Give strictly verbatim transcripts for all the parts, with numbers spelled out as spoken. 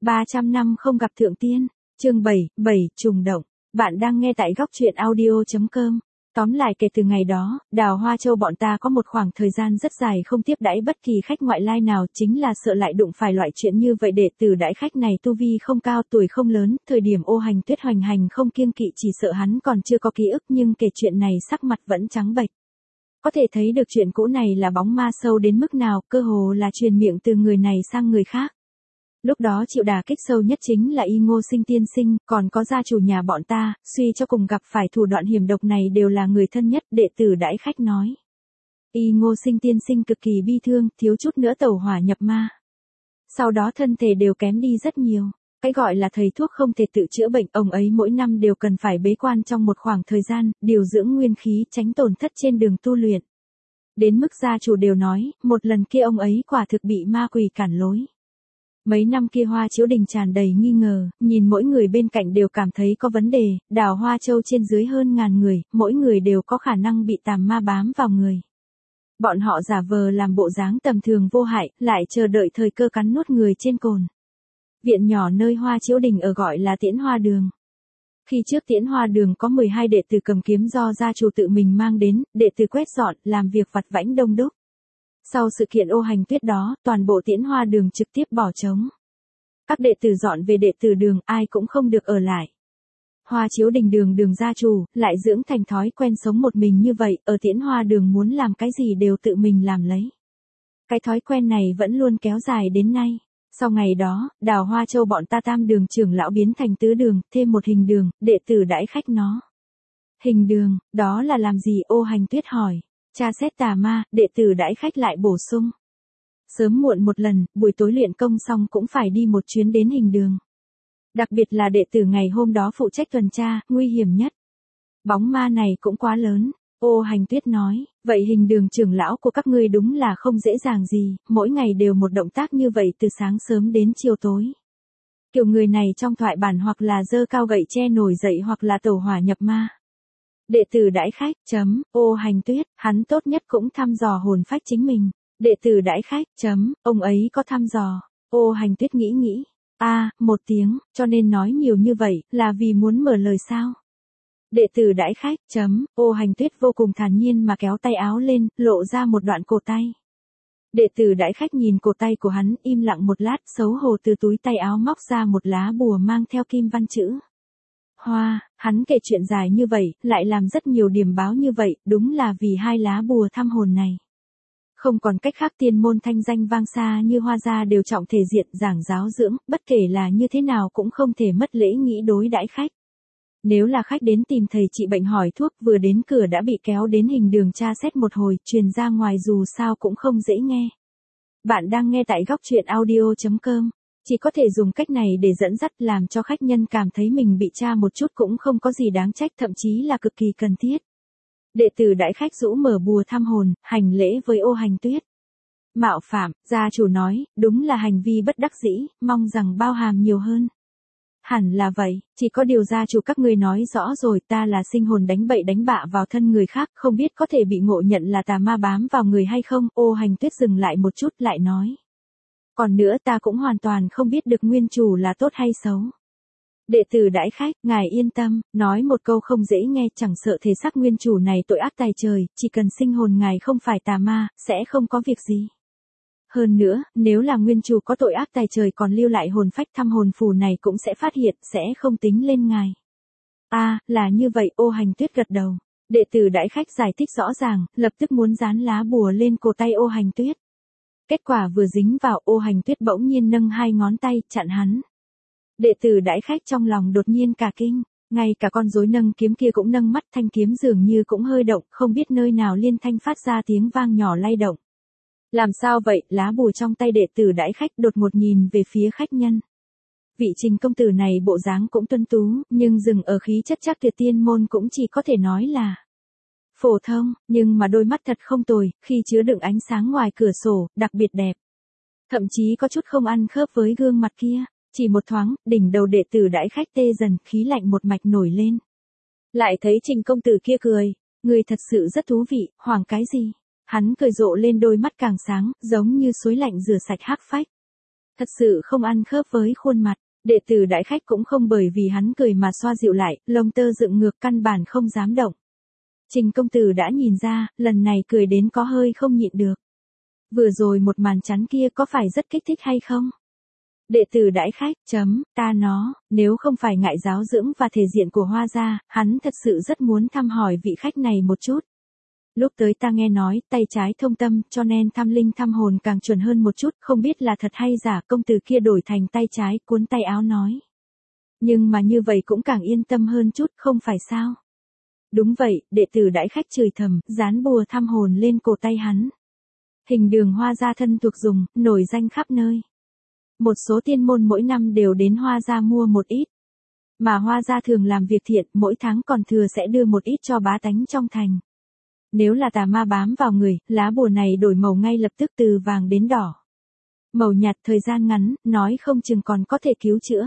ba trăm năm không gặp thượng tiên, chương bảy, bảy, trùng động. Bạn đang nghe tại góc truyện audio chấm com. Tóm lại kể từ ngày đó, Đào Hoa Châu bọn ta có một khoảng thời gian rất dài không tiếp đãi bất kỳ khách ngoại lai nào, chính là sợ lại đụng phải loại chuyện như vậy. Đệ tử đãi khách này tu vi không cao, tuổi không lớn, thời điểm Ô Hành Tuyết hoành hành không kiêng kỵ chỉ sợ hắn còn chưa có ký ức, nhưng kể chuyện này sắc mặt vẫn trắng bệch. Có thể thấy được chuyện cũ này là bóng ma sâu đến mức nào, cơ hồ là truyền miệng từ người này sang người khác. Lúc đó chịu đả kích sâu nhất chính là Y Ngô Sinh tiên sinh, còn có gia chủ nhà bọn ta, suy cho cùng gặp phải thủ đoạn hiểm độc này đều là người thân nhất. Đệ tử đãi khách nói. Y Ngô Sinh tiên sinh cực kỳ bi thương, thiếu chút nữa tẩu hỏa nhập ma. Sau đó thân thể đều kém đi rất nhiều. Cái gọi là thầy thuốc không thể tự chữa bệnh, ông ấy mỗi năm đều cần phải bế quan trong một khoảng thời gian, điều dưỡng nguyên khí, tránh tổn thất trên đường tu luyện. Đến mức gia chủ đều nói, một lần kia ông ấy quả thực bị ma quỷ cản lối. Mấy năm kia Hoa Chiếu Đình tràn đầy nghi ngờ, nhìn mỗi người bên cạnh đều cảm thấy có vấn đề. Đào Hoa Châu trên dưới hơn ngàn người, mỗi người đều có khả năng bị tà ma bám vào người. Bọn họ giả vờ làm bộ dáng tầm thường vô hại, lại chờ đợi thời cơ cắn nuốt người trên cồn. Viện nhỏ nơi Hoa Chiếu Đình ở gọi là Tiễn Hoa Đường. Khi trước Tiễn Hoa Đường có mười hai đệ tử cầm kiếm do gia chủ tự mình mang đến, đệ tử quét dọn, làm việc vặt vãnh đông đúc. Sau sự kiện Ô Hành Tuyết đó, toàn bộ Tiễn Hoa Đường trực tiếp bỏ trống. Các đệ tử dọn về đệ tử đường, ai cũng không được ở lại. Hoa Chiếu Đình đường đường gia chủ, lại dưỡng thành thói quen sống một mình như vậy, ở Tiễn Hoa Đường muốn làm cái gì đều tự mình làm lấy. Cái thói quen này vẫn luôn kéo dài đến nay. Sau ngày đó, Đào Hoa Châu bọn ta tam đường trưởng lão biến thành tứ đường, thêm một hình đường, đệ tử đãi khách nó. Hình đường, đó là làm gì? Ô Hành Tuyết hỏi. Tra xét tà ma, đệ tử đãi khách lại bổ sung. Sớm muộn một lần, buổi tối luyện công xong cũng phải đi một chuyến đến hình đường. Đặc biệt là đệ tử ngày hôm đó phụ trách tuần tra, nguy hiểm nhất. Bóng ma này cũng quá lớn. Ô Hành Tuyết nói, vậy hình đường trưởng lão của các ngươi đúng là không dễ dàng gì, mỗi ngày đều một động tác như vậy từ sáng sớm đến chiều tối. Kiểu người này trong thoại bản hoặc là giơ cao gậy tre nổi dậy hoặc là tẩu hỏa nhập ma. Đệ tử đãi khách, chấm, Ô Hành Tuyết, hắn tốt nhất cũng thăm dò hồn phách chính mình. Đệ tử đãi khách, chấm, ông ấy có thăm dò. Ô Hành Tuyết nghĩ nghĩ, a à, một tiếng, cho nên nói nhiều như vậy, là vì muốn mở lời sao? Đệ tử đãi khách, chấm, Ô Hành Tuyết vô cùng thản nhiên mà kéo tay áo lên, lộ ra một đoạn cổ tay. Đệ tử đãi khách nhìn cổ tay của hắn, im lặng một lát, xấu hổ từ túi tay áo móc ra một lá bùa mang theo kim văn chữ. Hoa, hắn kể chuyện dài như vậy, lại làm rất nhiều điểm báo như vậy, đúng là vì hai lá bùa thăm hồn này. Không còn cách khác, tiên môn thanh danh vang xa như Hoa gia đều trọng thể diện giảng giáo dưỡng, bất kể là như thế nào cũng không thể mất lễ nghĩ đối đãi khách. Nếu là khách đến tìm thầy trị bệnh hỏi thuốc, vừa đến cửa đã bị kéo đến hình đường tra xét một hồi, truyền ra ngoài dù sao cũng không dễ nghe. Bạn đang nghe tại góc truyện audio chấm com. Chỉ có thể dùng cách này để dẫn dắt, làm cho khách nhân cảm thấy mình bị tra một chút cũng không có gì đáng trách, thậm chí là cực kỳ cần thiết. Đệ tử đãi khách rũ mở bùa thăm hồn, hành lễ với Ô Hành Tuyết. Mạo phạm, gia chủ nói, đúng là hành vi bất đắc dĩ, mong rằng bao hàm nhiều hơn. Hẳn là vậy, chỉ có điều gia chủ các ngươi nói rõ rồi, ta là sinh hồn đánh bậy đánh bạ vào thân người khác, không biết có thể bị ngộ nhận là tà ma bám vào người hay không. Ô Hành Tuyết dừng lại một chút lại nói. Còn nữa ta cũng hoàn toàn không biết được nguyên chủ là tốt hay xấu. Đệ tử đãi khách, ngài yên tâm, nói một câu không dễ nghe, chẳng sợ thể xác nguyên chủ này tội ác tày trời, chỉ cần sinh hồn ngài không phải tà ma, sẽ không có việc gì. Hơn nữa, nếu là nguyên chủ có tội ác tày trời còn lưu lại hồn phách thăm hồn phù này cũng sẽ phát hiện, sẽ không tính lên ngài. A, à, là như vậy. Ô Hành Tuyết gật đầu. Đệ tử đãi khách giải thích rõ ràng, lập tức muốn dán lá bùa lên cổ tay Ô Hành Tuyết. Kết quả vừa dính vào, Ô Hành Tuyết bỗng nhiên nâng hai ngón tay, chặn hắn. Đệ tử đãi khách trong lòng đột nhiên cả kinh, ngay cả con rối nâng kiếm kia cũng nâng mắt, thanh kiếm dường như cũng hơi động, không biết nơi nào liên thanh phát ra tiếng vang nhỏ lay động. Làm sao vậy? Lá bùa trong tay đệ tử đãi khách đột ngột nhìn về phía khách nhân. Vị Trình công tử này bộ dáng cũng tuấn tú, nhưng dừng ở khí chất chắc tuyệt tiên môn cũng chỉ có thể nói là phổ thông, nhưng mà đôi mắt thật không tồi, khi chứa đựng ánh sáng ngoài cửa sổ, đặc biệt đẹp. Thậm chí có chút không ăn khớp với gương mặt kia. Chỉ một thoáng, đỉnh đầu đệ tử đãi khách tê dần, khí lạnh một mạch nổi lên. Lại thấy Trình công tử kia cười, người thật sự rất thú vị, hoảng cái gì? Hắn cười rộ lên, đôi mắt càng sáng, giống như suối lạnh rửa sạch hắc phách. Thật sự không ăn khớp với khuôn mặt. Đệ tử đãi khách cũng không bởi vì hắn cười mà xoa dịu lại, lông tơ dựng ngược căn bản không dám động. Trình công tử đã nhìn ra, lần này cười đến có hơi không nhịn được. Vừa rồi một màn chắn kia có phải rất kích thích hay không? Đệ tử đãi khách, chấm, ta nó, nếu không phải ngại giáo dưỡng và thể diện của Hoa gia, hắn thật sự rất muốn thăm hỏi vị khách này một chút. Lúc tới ta nghe nói, tay trái thông tâm, cho nên thăm linh thăm hồn càng chuẩn hơn một chút, không biết là thật hay giả, công tử kia đổi thành tay trái, cuốn tay áo nói. Nhưng mà như vậy cũng càng yên tâm hơn chút, không phải sao? Đúng vậy, đệ tử đãi khách chửi thầm, dán bùa thăm hồn lên cổ tay hắn. Hình đường Hoa gia thân thuộc dùng, nổi danh khắp nơi. Một số tiên môn mỗi năm đều đến Hoa gia mua một ít. Mà Hoa gia thường làm việc thiện, mỗi tháng còn thừa sẽ đưa một ít cho bá tánh trong thành. Nếu là tà ma bám vào người, lá bùa này đổi màu ngay lập tức từ vàng đến đỏ. Màu nhạt thời gian ngắn, nói không chừng còn có thể cứu chữa.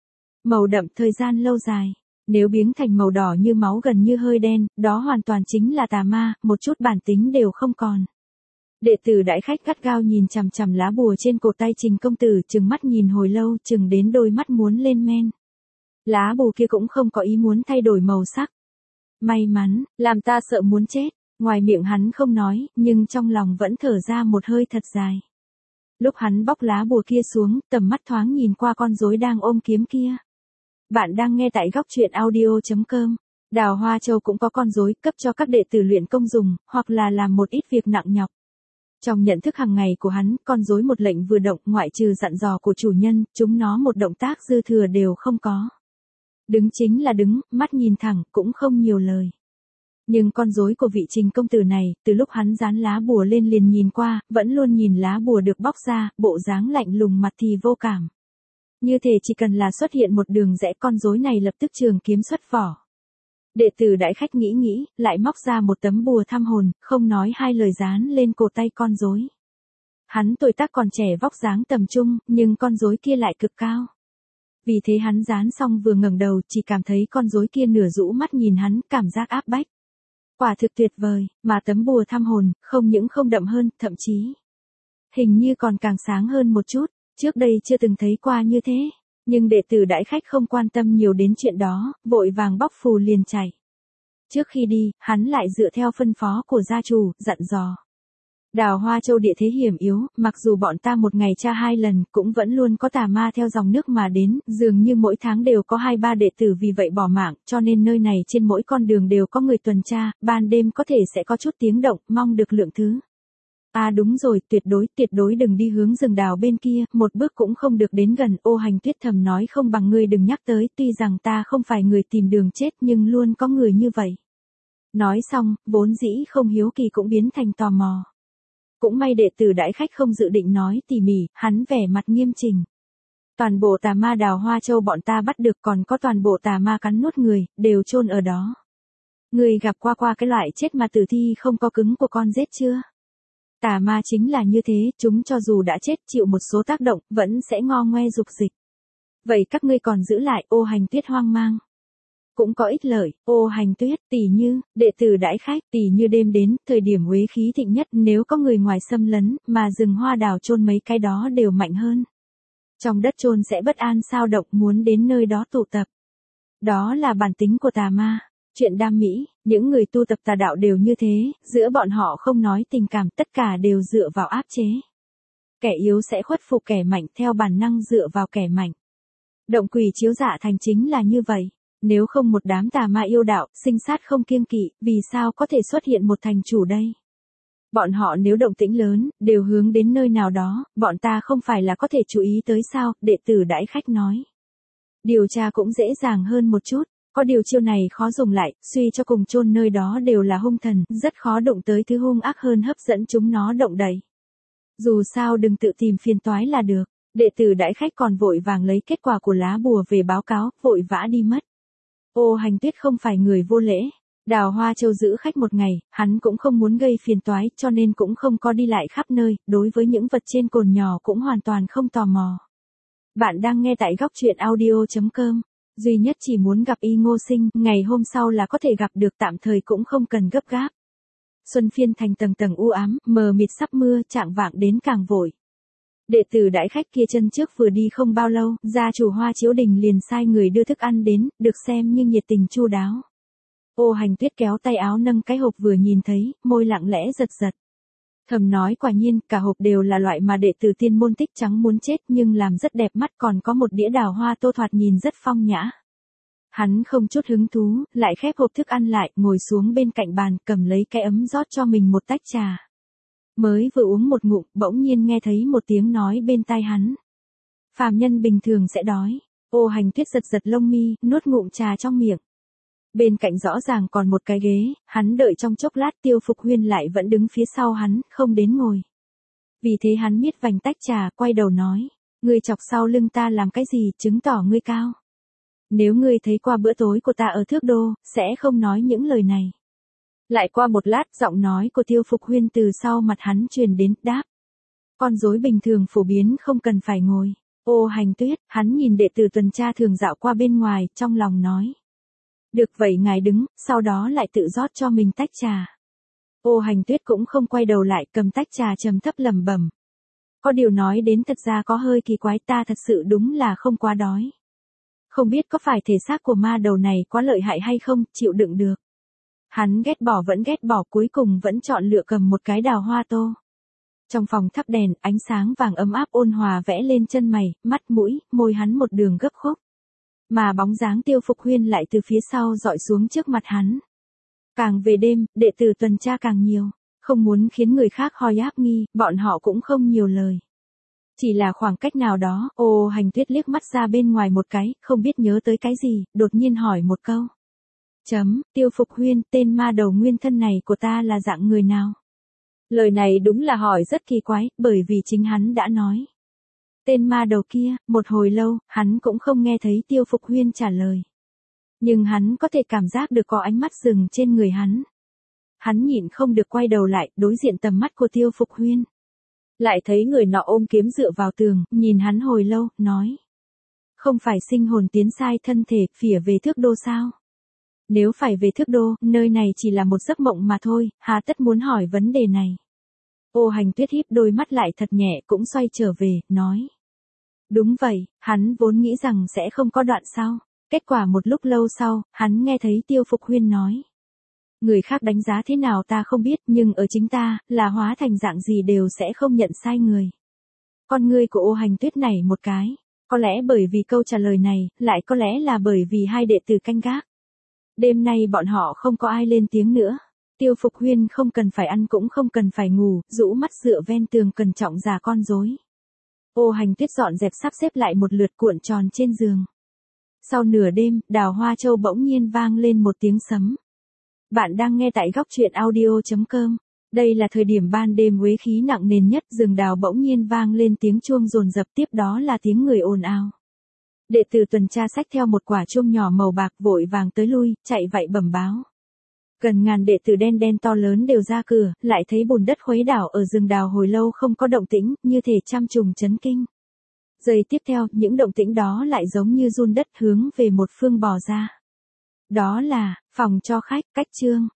Màu đậm thời gian lâu dài. Nếu biến thành màu đỏ như máu gần như hơi đen, đó hoàn toàn chính là tà ma, một chút bản tính đều không còn. Đệ tử đãi khách gắt gao nhìn chằm chằm lá bùa trên cổ tay Trình công tử, chừng mắt nhìn hồi lâu, chừng đến đôi mắt muốn lên men. Lá bùa kia cũng không có ý muốn thay đổi màu sắc. May mắn, làm ta sợ muốn chết. Ngoài miệng hắn không nói, nhưng trong lòng vẫn thở ra một hơi thật dài. Lúc hắn bóc lá bùa kia xuống, tầm mắt thoáng nhìn qua con rối đang ôm kiếm kia. Bạn đang nghe tại góc truyện audio chấm com. Đào Hoa Châu cũng có con rối cấp cho các đệ tử luyện công dùng, hoặc là làm một ít việc nặng nhọc. Trong nhận thức hàng ngày của hắn, con rối một lệnh vừa động, ngoại trừ dặn dò của chủ nhân, chúng nó một động tác dư thừa đều không có. Đứng chính là đứng, mắt nhìn thẳng, cũng không nhiều lời. Nhưng con rối của vị Trình công tử này, từ lúc hắn dán lá bùa lên liền nhìn qua, vẫn luôn nhìn lá bùa được bóc ra, bộ dáng lạnh lùng mặt thì vô cảm. Như thể chỉ cần là xuất hiện một đường rẽ, con rối này lập tức trường kiếm xuất vỏ. Đệ tử đãi khách nghĩ nghĩ, lại móc ra một tấm bùa thăm hồn, không nói hai lời dán lên cổ tay con rối. Hắn tuổi tác còn trẻ, vóc dáng tầm trung, nhưng con rối kia lại cực cao. Vì thế hắn dán xong vừa ngẩng đầu, chỉ cảm thấy con rối kia nửa rũ mắt nhìn hắn, cảm giác áp bách. Quả thực tuyệt vời, mà tấm bùa thăm hồn, không những không đậm hơn, thậm chí hình như còn càng sáng hơn một chút, trước đây chưa từng thấy qua như thế. Nhưng đệ tử đãi khách không quan tâm nhiều đến chuyện đó, vội vàng bóc phù liền chạy. Trước khi đi, hắn lại dựa theo phân phó của gia chủ, dặn dò. Đào Hoa Châu địa thế hiểm yếu, mặc dù bọn ta một ngày tra hai lần, cũng vẫn luôn có tà ma theo dòng nước mà đến, dường như mỗi tháng đều có hai ba đệ tử vì vậy bỏ mạng, cho nên nơi này trên mỗi con đường đều có người tuần tra, ban đêm có thể sẽ có chút tiếng động, mong được lượng thứ. À đúng rồi, tuyệt đối, tuyệt đối đừng đi hướng rừng đào bên kia, một bước cũng không được đến gần. Ô Hành Tuyết thầm nói, không bằng ngươi đừng nhắc tới, tuy rằng ta không phải người tìm đường chết nhưng luôn có người như vậy. Nói xong, vốn dĩ không hiếu kỳ cũng biến thành tò mò. Cũng may đệ tử đãi khách không dự định nói tỉ mỉ, hắn vẻ mặt nghiêm chỉnh. Toàn bộ tà ma Đào Hoa Châu bọn ta bắt được, còn có toàn bộ tà ma cắn nuốt người, đều chôn ở đó. Ngươi gặp qua qua cái loại chết mà tử thi không có cứng của con rết chưa? Tà ma chính là như thế, chúng cho dù đã chết chịu một số tác động, vẫn sẽ ngo ngoe dục dịch. Vậy các ngươi còn giữ lại. Ô Hành Tuyết hoang mang. Cũng có ích lợi. Ô Hành Tuyết, tỷ như, đệ tử đãi khách, tỷ như đêm đến, thời điểm uế khí thịnh nhất, nếu có người ngoài xâm lấn, mà rừng hoa đào chôn mấy cái đó đều mạnh hơn. Trong đất chôn sẽ bất an sao động, muốn đến nơi đó tụ tập. Đó là bản tính của tà ma. Chuyện đam mỹ, những người tu tập tà đạo đều như thế, giữa bọn họ không nói tình cảm, tất cả đều dựa vào áp chế. Kẻ yếu sẽ khuất phục kẻ mạnh, theo bản năng dựa vào kẻ mạnh. Động quỷ chiếu dạ thành chính là như vậy. Nếu không một đám tà ma yêu đạo, sinh sát không kiêng kỵ, vì sao có thể xuất hiện một thành chủ đây? Bọn họ nếu động tĩnh lớn, đều hướng đến nơi nào đó, bọn ta không phải là có thể chú ý tới sao? Đệ tử đãi khách nói. Điều tra cũng dễ dàng hơn một chút. Có điều chiêu này khó dùng lại, suy cho cùng chôn nơi đó đều là hung thần, rất khó động tới thứ hung ác hơn hấp dẫn chúng nó động đậy. Dù sao đừng tự tìm phiền toái là được. Đệ tử đãi khách còn vội vàng lấy kết quả của lá bùa về báo cáo, vội vã đi mất. Ô Hành Tuyết không phải người vô lễ. Đào Hoa Châu giữ khách một ngày, hắn cũng không muốn gây phiền toái, cho nên cũng không có đi lại khắp nơi, đối với những vật trên cồn nhỏ cũng hoàn toàn không tò mò. Bạn đang nghe tại góc truyện audio chấm com. Duy nhất chỉ muốn gặp Y Ngô Sinh, ngày hôm sau là có thể gặp được, tạm thời cũng không cần gấp gáp. Xuân phiên thành tầng tầng u ám, mờ mịt sắp mưa, chạng vạng đến càng vội. Đệ tử đãi khách kia chân trước vừa đi không bao lâu, gia chủ Hoa Chiếu Đình liền sai người đưa thức ăn đến, được xem như nhiệt tình chu đáo. Ô Hành Tuyết kéo tay áo nâng cái hộp vừa nhìn thấy, môi lặng lẽ giật giật. Thầm nói quả nhiên, cả hộp đều là loại mà đệ tử tiên môn tích trắng muốn chết nhưng làm rất đẹp mắt, còn có một đĩa đào hoa tô thoạt nhìn rất phong nhã. Hắn không chút hứng thú, lại khép hộp thức ăn lại, ngồi xuống bên cạnh bàn, cầm lấy cái ấm rót cho mình một tách trà. Mới vừa uống một ngụm, bỗng nhiên nghe thấy một tiếng nói bên tai hắn. Phàm nhân bình thường sẽ đói. Ô Hành Tuyết giật giật lông mi, nuốt ngụm trà trong miệng. Bên cạnh rõ ràng còn một cái ghế, hắn đợi trong chốc lát Tiêu Phục Huyên lại vẫn đứng phía sau hắn, không đến ngồi. Vì thế hắn miết vành tách trà, quay đầu nói. Ngươi chọc sau lưng ta làm cái gì, chứng tỏ ngươi cao. Nếu ngươi thấy qua bữa tối của ta ở Thước Đô, sẽ không nói những lời này. Lại qua một lát, giọng nói của Tiêu Phục Huyên từ sau mặt hắn truyền đến, đáp. Con rối bình thường phổ biến không cần phải ngồi. Ô Hành Tuyết, hắn nhìn đệ tử tuần tra thường dạo qua bên ngoài, trong lòng nói. Được vậy ngài đứng, sau đó lại tự rót cho mình tách trà. Ô Hành Tuyết cũng không quay đầu lại, cầm tách trà trầm thấp lẩm bẩm. Có điều nói đến thật ra có hơi kỳ quái, ta thật sự đúng là không quá đói. Không biết có phải thể xác của ma đầu này quá lợi hại hay không, chịu đựng được. Hắn ghét bỏ vẫn ghét bỏ, cuối cùng vẫn chọn lựa cầm một cái đào hoa tô. Trong phòng thắp đèn, ánh sáng vàng ấm áp ôn hòa vẽ lên chân mày, mắt mũi, môi hắn một đường gấp khúc. Mà bóng dáng Tiêu Phục Huyên lại từ phía sau dọi xuống trước mặt hắn. Càng về đêm, đệ tử tuần tra càng nhiều, không muốn khiến người khác hoi áp nghi, bọn họ cũng không nhiều lời. Chỉ là khoảng cách nào đó, Ô Hành Tuyết liếc mắt ra bên ngoài một cái, không biết nhớ tới cái gì, đột nhiên hỏi một câu. Chấm, Tiêu Phục Huyên, tên ma đầu nguyên thân này của ta là dạng người nào? Lời này đúng là hỏi rất kỳ quái, bởi vì chính hắn đã nói. Tên ma đầu kia, một hồi lâu, hắn cũng không nghe thấy Tiêu Phục Huyên trả lời. Nhưng hắn có thể cảm giác được có ánh mắt dừng trên người hắn. Hắn nhịn không được quay đầu lại, đối diện tầm mắt của Tiêu Phục Huyên. Lại thấy người nọ ôm kiếm dựa vào tường, nhìn hắn hồi lâu, nói. Không phải sinh hồn tiến sai thân thể, phỉa về Thước Đô sao? Nếu phải về Thước Đô, nơi này chỉ là một giấc mộng mà thôi, hà tất muốn hỏi vấn đề này. Ô Hành Tuyết híp đôi mắt lại thật nhẹ, cũng xoay trở về, nói. Đúng vậy, hắn vốn nghĩ rằng sẽ không có đoạn sau. Kết quả một lúc lâu sau, hắn nghe thấy Tiêu Phục Huyên nói. Người khác đánh giá thế nào ta không biết, nhưng ở chính ta, là hóa thành dạng gì đều sẽ không nhận sai người. Con ngươi của Ô Hành Tuyết này một cái. Có lẽ bởi vì câu trả lời này, lại có lẽ là bởi vì hai đệ tử canh gác. Đêm nay bọn họ không có ai lên tiếng nữa. Tiêu Phục Huyên không cần phải ăn cũng không cần phải ngủ, rũ mắt dựa ven tường cẩn trọng già con rối. Ô Hành Tuyết dọn dẹp sắp xếp lại một lượt cuộn tròn trên giường. Sau nửa đêm, Đào Hoa Châu bỗng nhiên vang lên một tiếng sấm. Bạn đang nghe tại góc truyện audio chấm com. Đây là thời điểm ban đêm uế khí nặng nề nhất, rừng đào bỗng nhiên vang lên tiếng chuông dồn dập, tiếp đó là tiếng người ồn ào. Đệ tử tuần tra xách theo một quả chuông nhỏ màu bạc vội vàng tới lui, chạy vạy bẩm báo. Gần ngàn đệ tử đen đen to lớn đều ra cửa, lại thấy bùn đất khuấy đảo ở rừng đào hồi lâu không có động tĩnh, như thể trăm trùng chấn kinh. Giây tiếp theo, những động tĩnh đó lại giống như giun đất hướng về một phương bò ra. Đó là, phòng cho khách, cách trương.